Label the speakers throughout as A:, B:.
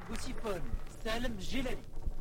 A: بوسيفون سالم الجيلاني.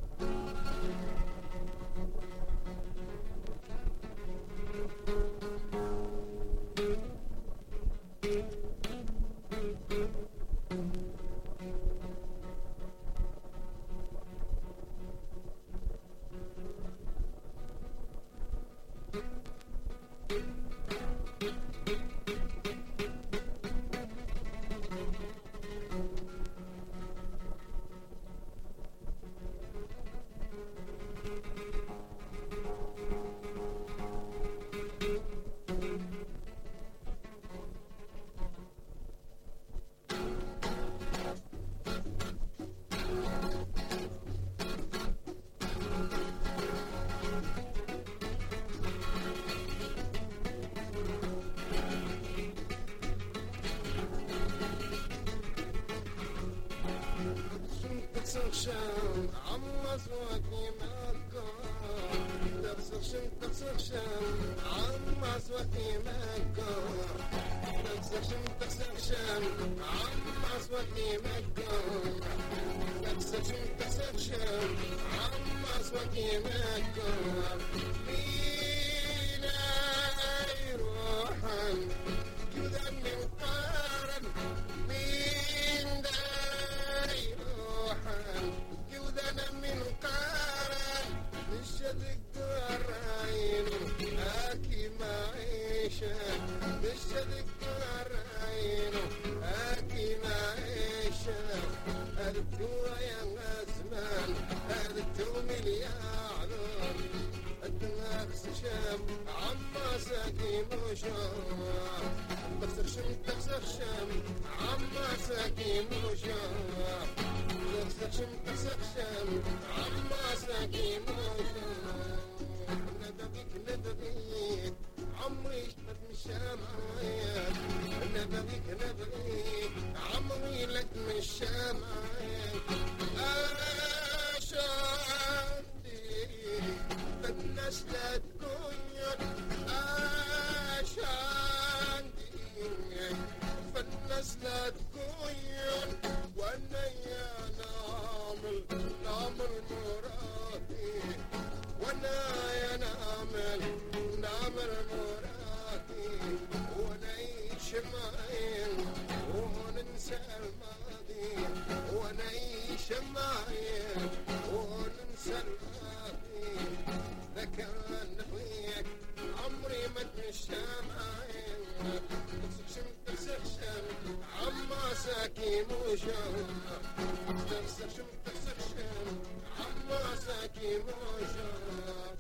B: تخشم عما سواكي مكة تخشم عما سواكي مكة تخشم عما سواكي مكة تخشم عما سواكي مكة فينا يروحا جدا من قارن من داي جودنا من قارن بالشدق الرعين اكي معيشة بالشدق الرعين اكي معيشة ارتوى يا غزمان ارتوى مليار الدناك سشام عما ساكي مشوار تخسرشم عما ساكي مشوار تخسرشم عما ساكي مشوار نبغيك عمري اشتد من الشمعات نبغيك عمري لك من الشمعات عشانتي فالناس لا تكون عشانتي فالناس لا تكون وانا يا نعمل مرادي وانا يا نعمل مرادي ونعيش معين وننسى الماضي ونعيش معين وننسى الماضي ذكرنا فيك عمري ما تمشى معين تخسرشم عما ساكي مشوار تخسرشم عما ساكي مشوار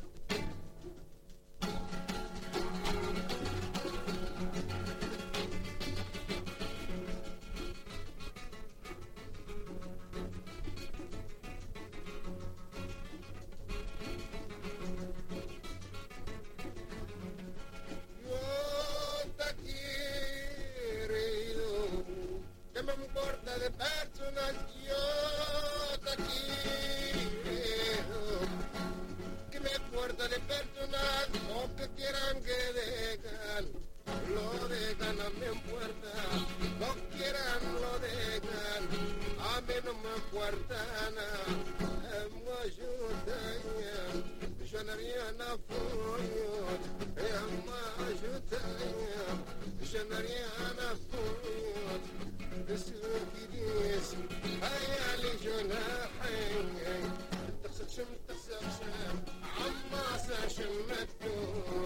B: me importa de personas, yo te quiero. Que me importa de personas, o que quieran que dejan, lo dejan a mi puerta. No quieran, lo dejan, a mí no me importa nada. Me ayudan, yo no haría nada por ellos. Me ayudan, yo no haría nada por ellos. بسوكيديس هيا لي جناحين تخسرشم عما ساشمتو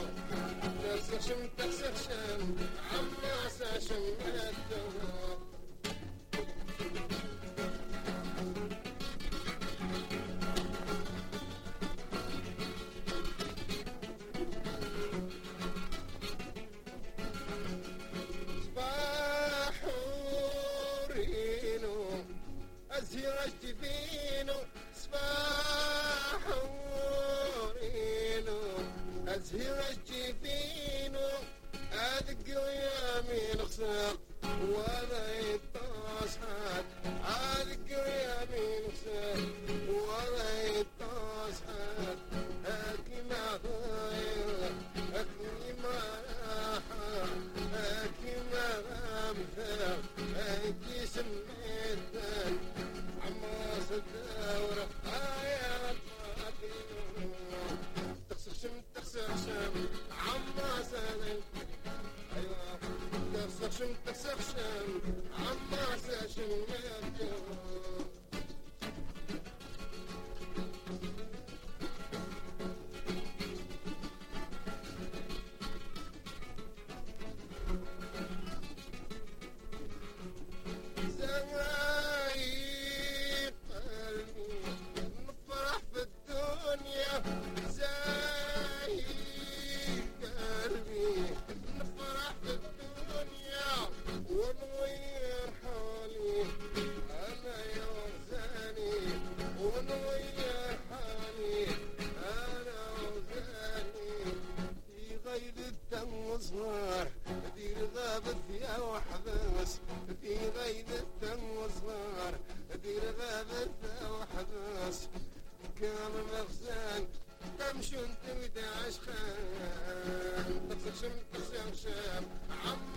B: تخسرشم عما ساشمتو أزهرت فينو صباح ورينو أزهرت فينو أدق يمين خسر ولا يتصحت أدق يمين خسر ولا يتصحت أكي ما غير أكي ما راحة أكي ما غمثر أكي سميتك عمار تسمسم عم